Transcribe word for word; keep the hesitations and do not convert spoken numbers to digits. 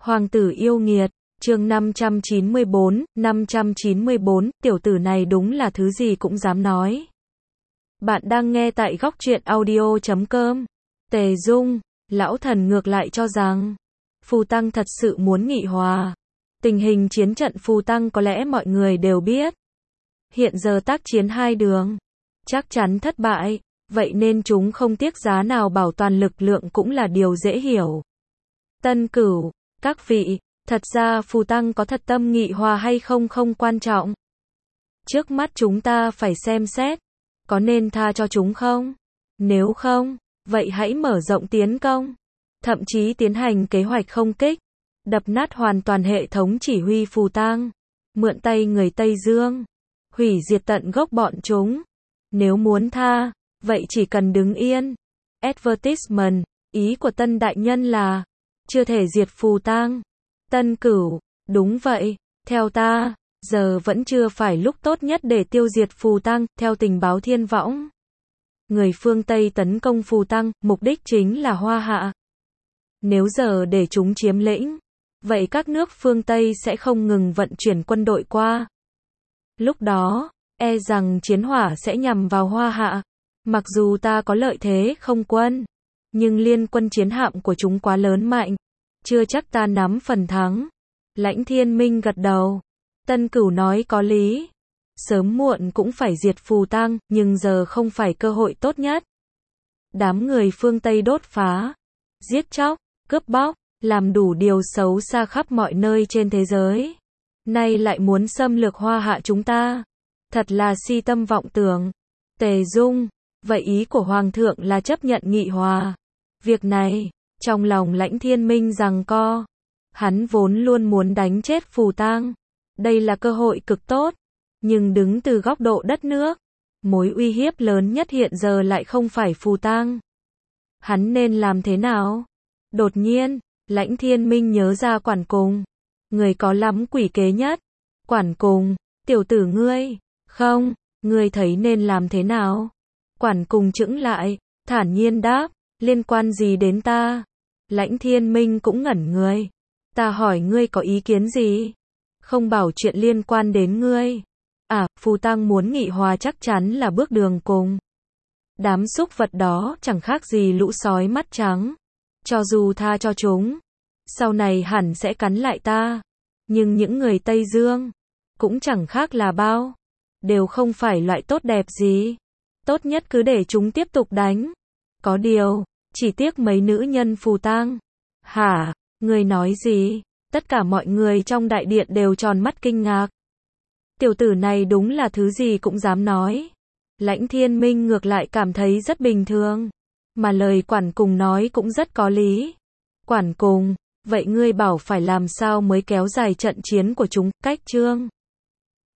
Hoàng tử yêu nghiệt, chương năm trăm chín mươi bốn, năm trăm chín mươi bốn, tiểu tử này đúng là thứ gì cũng dám nói. Bạn đang nghe tại góc truyện audio chấm com. Tề Dung, lão thần ngược lại cho rằng, Phù Tăng thật sự muốn nghị hòa. Tình hình chiến trận Phù Tăng có lẽ mọi người đều biết. Hiện giờ tác chiến hai đường, chắc chắn thất bại, vậy nên chúng không tiếc giá nào bảo toàn lực lượng cũng là điều dễ hiểu. Tân Cửu, các vị, thật ra Phù Tăng có thật tâm nghị hòa hay không không quan trọng. Trước mắt chúng ta phải xem xét, có nên tha cho chúng không? Nếu không, vậy hãy mở rộng tiến công, thậm chí tiến hành kế hoạch không kích, đập nát hoàn toàn hệ thống chỉ huy Phù Tăng, mượn tay người Tây Dương, hủy diệt tận gốc bọn chúng. Nếu muốn tha, vậy chỉ cần đứng yên. Advertisement, ý của Tân Đại Nhân là, chưa thể diệt Phù Tăng. Tân Cửu, đúng vậy, theo ta, giờ vẫn chưa phải lúc tốt nhất để tiêu diệt Phù Tăng, theo tình báo thiên võng. Người phương Tây tấn công Phù Tăng, mục đích chính là Hoa Hạ. Nếu giờ để chúng chiếm lĩnh, vậy các nước phương Tây sẽ không ngừng vận chuyển quân đội qua. Lúc đó, e rằng chiến hỏa sẽ nhằm vào Hoa Hạ. Mặc dù ta có lợi thế không quân, nhưng liên quân chiến hạm của chúng quá lớn mạnh, chưa chắc ta nắm phần thắng. Lãnh Thiên Minh gật đầu. Tân Cửu nói có lý. Sớm muộn cũng phải diệt Phù Tăng, nhưng giờ không phải cơ hội tốt nhất. Đám người phương Tây đốt phá, giết chóc, cướp bóc, làm đủ điều xấu xa khắp mọi nơi trên thế giới. Nay lại muốn xâm lược Hoa Hạ chúng ta. Thật là si tâm vọng tưởng. Tề Dung, vậy ý của Hoàng thượng là chấp nhận nghị hòa. Việc này, trong lòng Lãnh Thiên Minh giằng co. Hắn vốn luôn muốn đánh chết Phù Tăng. Đây là cơ hội cực tốt. Nhưng đứng từ góc độ đất nước, mối uy hiếp lớn nhất hiện giờ lại không phải Phù Tăng. Hắn nên làm thế nào? Đột nhiên, Lãnh Thiên Minh nhớ ra Quản Cùng. Người có lắm quỷ kế nhất. Quản Cùng, tiểu tử ngươi, không, ngươi thấy nên làm thế nào? Quản Cùng chững lại, thản nhiên đáp, liên quan gì đến ta? Lãnh Thiên Minh cũng ngẩn người. Ta hỏi ngươi có ý kiến gì? Không bảo chuyện liên quan đến ngươi. À, Phù Tăng muốn nghị hòa chắc chắn là bước đường cùng. Đám súc vật đó chẳng khác gì lũ sói mắt trắng. Cho dù tha cho chúng, sau này hẳn sẽ cắn lại ta. Nhưng những người Tây Dương, cũng chẳng khác là bao. Đều không phải loại tốt đẹp gì. Tốt nhất cứ để chúng tiếp tục đánh. Có điều, chỉ tiếc mấy nữ nhân Phù Tăng. Hả, ngươi nói gì? Tất cả mọi người trong đại điện đều tròn mắt kinh ngạc. Tiểu tử này đúng là thứ gì cũng dám nói. Lãnh Thiên Minh ngược lại cảm thấy rất bình thường. Mà lời Quản Cùng nói cũng rất có lý. Quản Cùng, vậy ngươi bảo phải làm sao mới kéo dài trận chiến của chúng, cách chương.